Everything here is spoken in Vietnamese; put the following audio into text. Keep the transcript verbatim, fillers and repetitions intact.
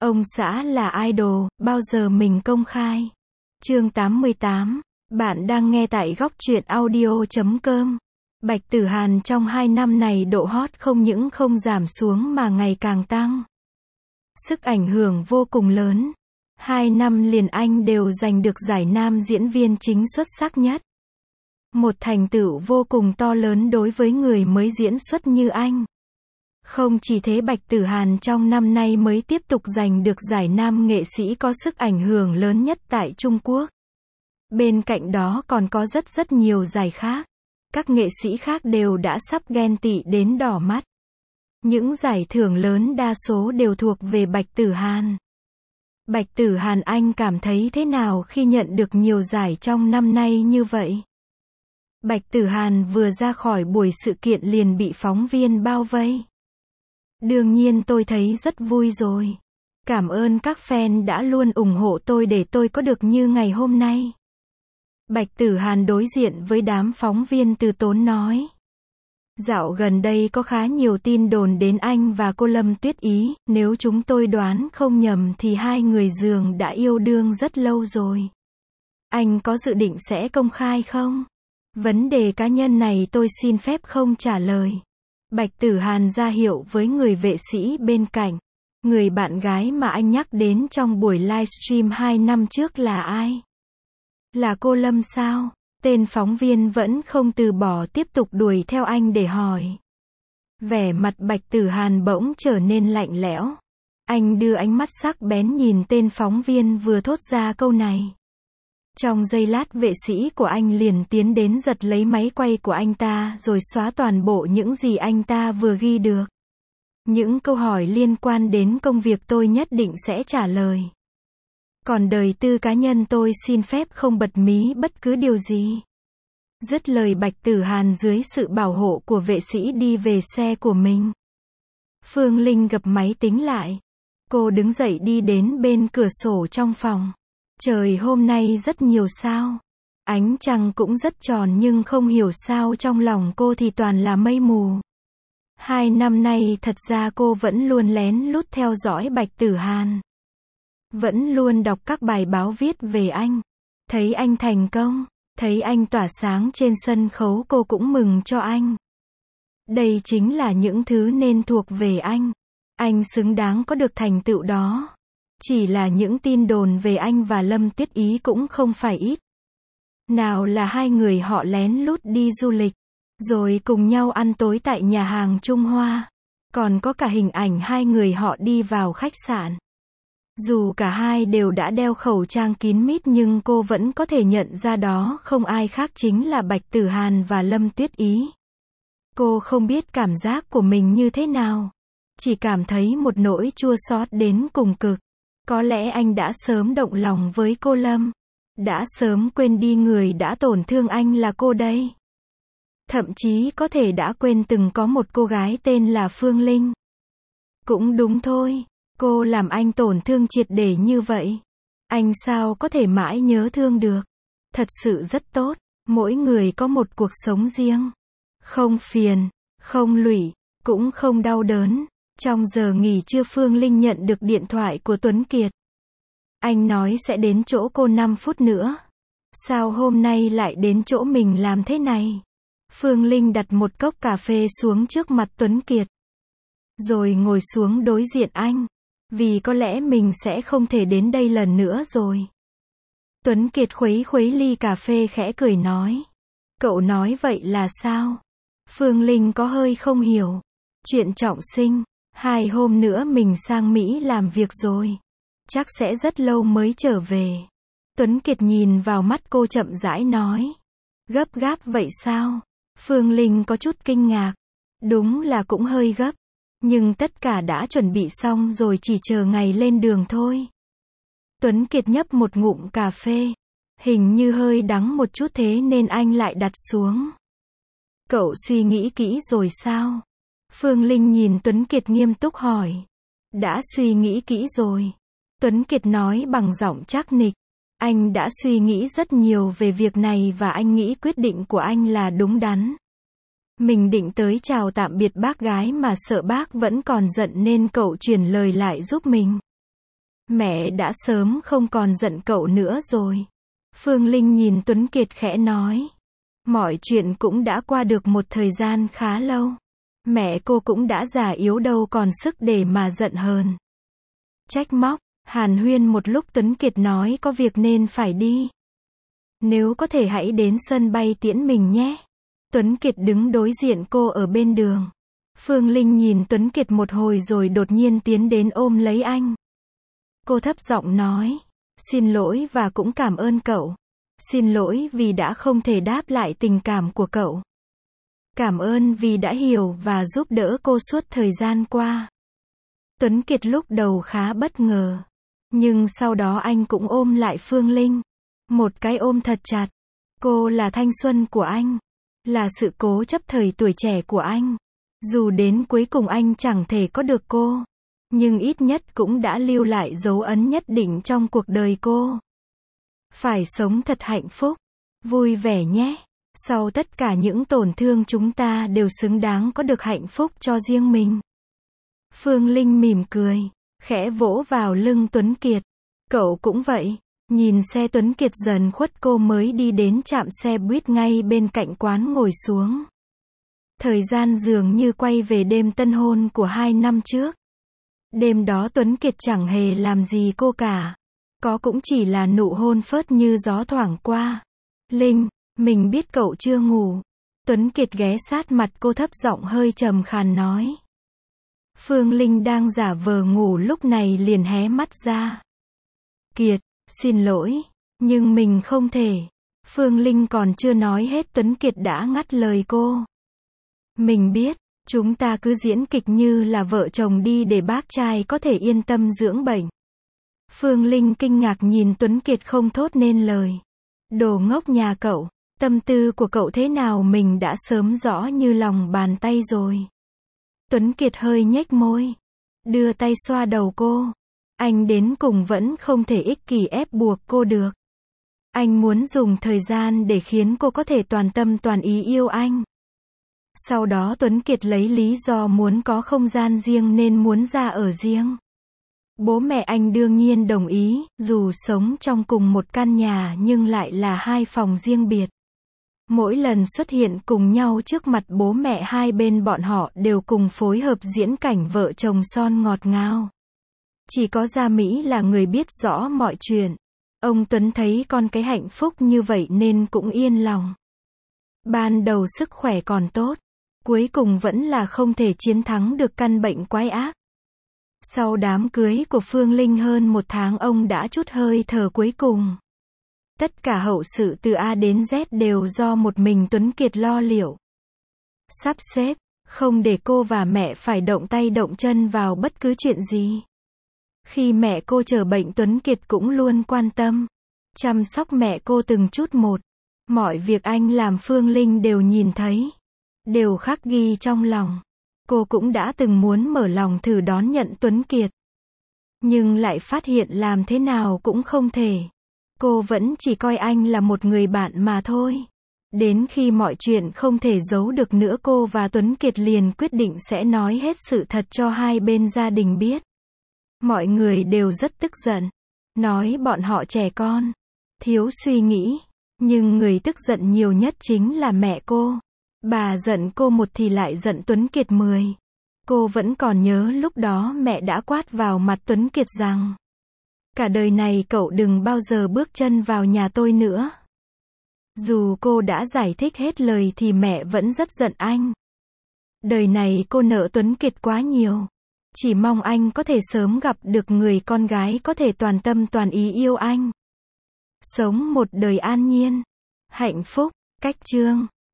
Ông xã là idol, bao giờ mình công khai. Chương tám mươi tám. Bạn đang nghe tại góc truyện audio chấm com. Bạch Tử Hàn trong hai năm này độ hot không những không giảm xuống mà ngày càng tăng. Sức ảnh hưởng vô cùng lớn. Hai năm liền anh đều giành được giải nam diễn viên chính xuất sắc nhất. Một thành tựu vô cùng to lớn đối với người mới diễn xuất như anh. Không chỉ thế, Bạch Tử Hàn trong năm nay mới tiếp tục giành được giải nam nghệ sĩ có sức ảnh hưởng lớn nhất tại Trung Quốc. Bên cạnh đó còn có rất rất nhiều giải khác. Các nghệ sĩ khác đều đã sắp ghen tị đến đỏ mắt. Những giải thưởng lớn đa số đều thuộc về Bạch Tử Hàn. Bạch Tử Hàn, anh cảm thấy thế nào khi nhận được nhiều giải trong năm nay như vậy? Bạch Tử Hàn vừa ra khỏi buổi sự kiện liền bị phóng viên bao vây. Đương nhiên tôi thấy rất vui rồi. Cảm ơn các fan đã luôn ủng hộ tôi để tôi có được như ngày hôm nay. Bạch Tử Hàn đối diện với đám phóng viên từ tốn nói. Dạo gần đây có khá nhiều tin đồn đến anh và cô Lâm Tuyết Ý, nếu chúng tôi đoán không nhầm thì hai người dường đã yêu đương rất lâu rồi. Anh có dự định sẽ công khai không? Vấn đề cá nhân này tôi xin phép không trả lời. Bạch Tử Hàn ra hiệu với người vệ sĩ bên cạnh. Người bạn gái mà anh nhắc đến trong buổi livestream hai năm trước là ai? Là cô Lâm sao? Tên phóng viên vẫn không từ bỏ tiếp tục đuổi theo anh để hỏi. Vẻ mặt Bạch Tử Hàn bỗng trở nên lạnh lẽo. Anh đưa ánh mắt sắc bén nhìn tên phóng viên vừa thốt ra câu này. Trong giây lát vệ sĩ của anh liền tiến đến giật lấy máy quay của anh ta rồi xóa toàn bộ những gì anh ta vừa ghi được. Những câu hỏi liên quan đến công việc tôi nhất định sẽ trả lời. Còn đời tư cá nhân tôi xin phép không bật mí bất cứ điều gì. Dứt lời, Bạch Tử Hàn dưới sự bảo hộ của vệ sĩ đi về xe của mình. Phương Linh gập máy tính lại. Cô đứng dậy đi đến bên cửa sổ trong phòng. Trời hôm nay rất nhiều sao. Ánh trăng cũng rất tròn nhưng không hiểu sao trong lòng cô thì toàn là mây mù. Hai năm nay thật ra cô vẫn luôn lén lút theo dõi Bạch Tử Hàn. Vẫn luôn đọc các bài báo viết về anh. Thấy anh thành công, thấy anh tỏa sáng trên sân khấu, cô cũng mừng cho anh. Đây chính là những thứ nên thuộc về anh. Anh xứng đáng có được thành tựu đó. Chỉ là những tin đồn về anh và Lâm Tuyết Ý cũng không phải ít. Nào là hai người họ lén lút đi du lịch, rồi cùng nhau ăn tối tại nhà hàng Trung Hoa. Còn có cả hình ảnh hai người họ đi vào khách sạn. Dù cả hai đều đã đeo khẩu trang kín mít nhưng cô vẫn có thể nhận ra đó không ai khác chính là Bạch Tử Hàn và Lâm Tuyết Ý. Cô không biết cảm giác của mình như thế nào. Chỉ cảm thấy một nỗi chua xót đến cùng cực. Có lẽ anh đã sớm động lòng với cô Lâm. Đã sớm quên đi người đã tổn thương anh là cô đây. Thậm chí có thể đã quên từng có một cô gái tên là Phương Linh. Cũng đúng thôi. Cô làm anh tổn thương triệt để như vậy. Anh sao có thể mãi nhớ thương được. Thật sự rất tốt. Mỗi người có một cuộc sống riêng. Không phiền, không lụy, cũng không đau đớn. Trong giờ nghỉ trưa, Phương Linh nhận được điện thoại của Tuấn Kiệt. Anh nói sẽ đến chỗ cô năm phút nữa. Sao hôm nay lại đến chỗ mình làm thế này? Phương Linh đặt một cốc cà phê xuống trước mặt Tuấn Kiệt. Rồi ngồi xuống đối diện anh. Vì có lẽ mình sẽ không thể đến đây lần nữa rồi. Tuấn Kiệt khuấy khuấy ly cà phê khẽ cười nói. Cậu nói vậy là sao? Phương Linh có hơi không hiểu. Chuyện trọng sinh. Hai hôm nữa mình sang Mỹ làm việc rồi. Chắc sẽ rất lâu mới trở về. Tuấn Kiệt nhìn vào mắt cô chậm rãi nói. Gấp gáp vậy sao? Phương Linh có chút kinh ngạc. Đúng là cũng hơi gấp. Nhưng tất cả đã chuẩn bị xong rồi, chỉ chờ ngày lên đường thôi. Tuấn Kiệt nhấp một ngụm cà phê. Hình như hơi đắng một chút thế nên anh lại đặt xuống. Cậu suy nghĩ kỹ rồi sao? Phương Linh nhìn Tuấn Kiệt nghiêm túc hỏi. Đã suy nghĩ kỹ rồi. Tuấn Kiệt nói bằng giọng chắc nịch. Anh đã suy nghĩ rất nhiều về việc này và anh nghĩ quyết định của anh là đúng đắn. Mình định tới chào tạm biệt bác gái mà sợ bác vẫn còn giận nên cậu chuyển lời lại giúp mình. Mẹ đã sớm không còn giận cậu nữa rồi. Phương Linh nhìn Tuấn Kiệt khẽ nói. Mọi chuyện cũng đã qua được một thời gian khá lâu. Mẹ cô cũng đã già yếu đâu còn sức để mà giận hờn. Trách móc, hàn huyên một lúc Tuấn Kiệt nói có việc nên phải đi. Nếu có thể hãy đến sân bay tiễn mình nhé. Tuấn Kiệt đứng đối diện cô ở bên đường. Phương Linh nhìn Tuấn Kiệt một hồi rồi đột nhiên tiến đến ôm lấy anh. Cô thấp giọng nói. Xin lỗi và cũng cảm ơn cậu. Xin lỗi vì đã không thể đáp lại tình cảm của cậu. Cảm ơn vì đã hiểu và giúp đỡ cô suốt thời gian qua. Tuấn Kiệt lúc đầu khá bất ngờ. Nhưng sau đó anh cũng ôm lại Phương Linh. Một cái ôm thật chặt. Cô là thanh xuân của anh. Là sự cố chấp thời tuổi trẻ của anh. Dù đến cuối cùng anh chẳng thể có được cô. Nhưng ít nhất cũng đã lưu lại dấu ấn nhất định trong cuộc đời cô. Phải sống thật hạnh phúc. Vui vẻ nhé. Sau tất cả những tổn thương chúng ta đều xứng đáng có được hạnh phúc cho riêng mình. Phương Linh mỉm cười. Khẽ vỗ vào lưng Tuấn Kiệt. Cậu cũng vậy. Nhìn xe Tuấn Kiệt dần khuất cô mới đi đến trạm xe buýt ngay bên cạnh quán ngồi xuống. Thời gian dường như quay về đêm tân hôn của hai năm trước. Đêm đó Tuấn Kiệt chẳng hề làm gì cô cả. Có cũng chỉ là nụ hôn phớt như gió thoảng qua. Linh, mình biết cậu chưa ngủ. Tuấn Kiệt ghé sát mặt cô thấp giọng hơi trầm khàn nói. Phương Linh đang giả vờ ngủ lúc này liền hé mắt ra. Kiệt, xin lỗi, nhưng mình không thể. Phương Linh còn chưa nói hết Tuấn Kiệt đã ngắt lời cô. Mình biết, chúng ta cứ diễn kịch như là vợ chồng đi để bác trai có thể yên tâm dưỡng bệnh. Phương Linh kinh ngạc nhìn Tuấn Kiệt không thốt nên lời. Đồ ngốc nhà cậu, tâm tư của cậu thế nào mình đã sớm rõ như lòng bàn tay rồi. Tuấn Kiệt hơi nhếch môi, đưa tay xoa đầu cô. Anh đến cùng vẫn không thể ích kỷ ép buộc cô được. Anh muốn dùng thời gian để khiến cô có thể toàn tâm toàn ý yêu anh. Sau đó Tuấn Kiệt lấy lý do muốn có không gian riêng nên muốn ra ở riêng. Bố mẹ anh đương nhiên đồng ý, dù sống trong cùng một căn nhà nhưng lại là hai phòng riêng biệt. Mỗi lần xuất hiện cùng nhau trước mặt bố mẹ hai bên bọn họ đều cùng phối hợp diễn cảnh vợ chồng son ngọt ngào. Chỉ có Gia Mỹ là người biết rõ mọi chuyện. Ông Tuấn thấy con cái hạnh phúc như vậy nên cũng yên lòng. Ban đầu sức khỏe còn tốt, cuối cùng vẫn là không thể chiến thắng được căn bệnh quái ác. Sau đám cưới của Phương Linh hơn một tháng ông đã trút hơi thở cuối cùng. Tất cả hậu sự từ A đến Z đều do một mình Tuấn Kiệt lo liệu. Sắp xếp, không để cô và mẹ phải động tay động chân vào bất cứ chuyện gì. Khi mẹ cô trở bệnh Tuấn Kiệt cũng luôn quan tâm, chăm sóc mẹ cô từng chút một. Mọi việc anh làm Phương Linh đều nhìn thấy, đều khắc ghi trong lòng. Cô cũng đã từng muốn mở lòng thử đón nhận Tuấn Kiệt. Nhưng lại phát hiện làm thế nào cũng không thể. Cô vẫn chỉ coi anh là một người bạn mà thôi. Đến khi mọi chuyện không thể giấu được nữa cô và Tuấn Kiệt liền quyết định sẽ nói hết sự thật cho hai bên gia đình biết. Mọi người đều rất tức giận. Nói bọn họ trẻ con, thiếu suy nghĩ. Nhưng người tức giận nhiều nhất chính là mẹ cô. Bà giận cô một thì lại giận Tuấn Kiệt mười. Cô vẫn còn nhớ lúc đó mẹ đã quát vào mặt Tuấn Kiệt rằng cả đời này cậu đừng bao giờ bước chân vào nhà tôi nữa. Dù cô đã giải thích hết lời thì mẹ vẫn rất giận anh. Đời này cô nợ Tuấn Kiệt quá nhiều. Chỉ mong anh có thể sớm gặp được người con gái có thể toàn tâm toàn ý yêu anh. Sống một đời an nhiên, hạnh phúc, cách chương.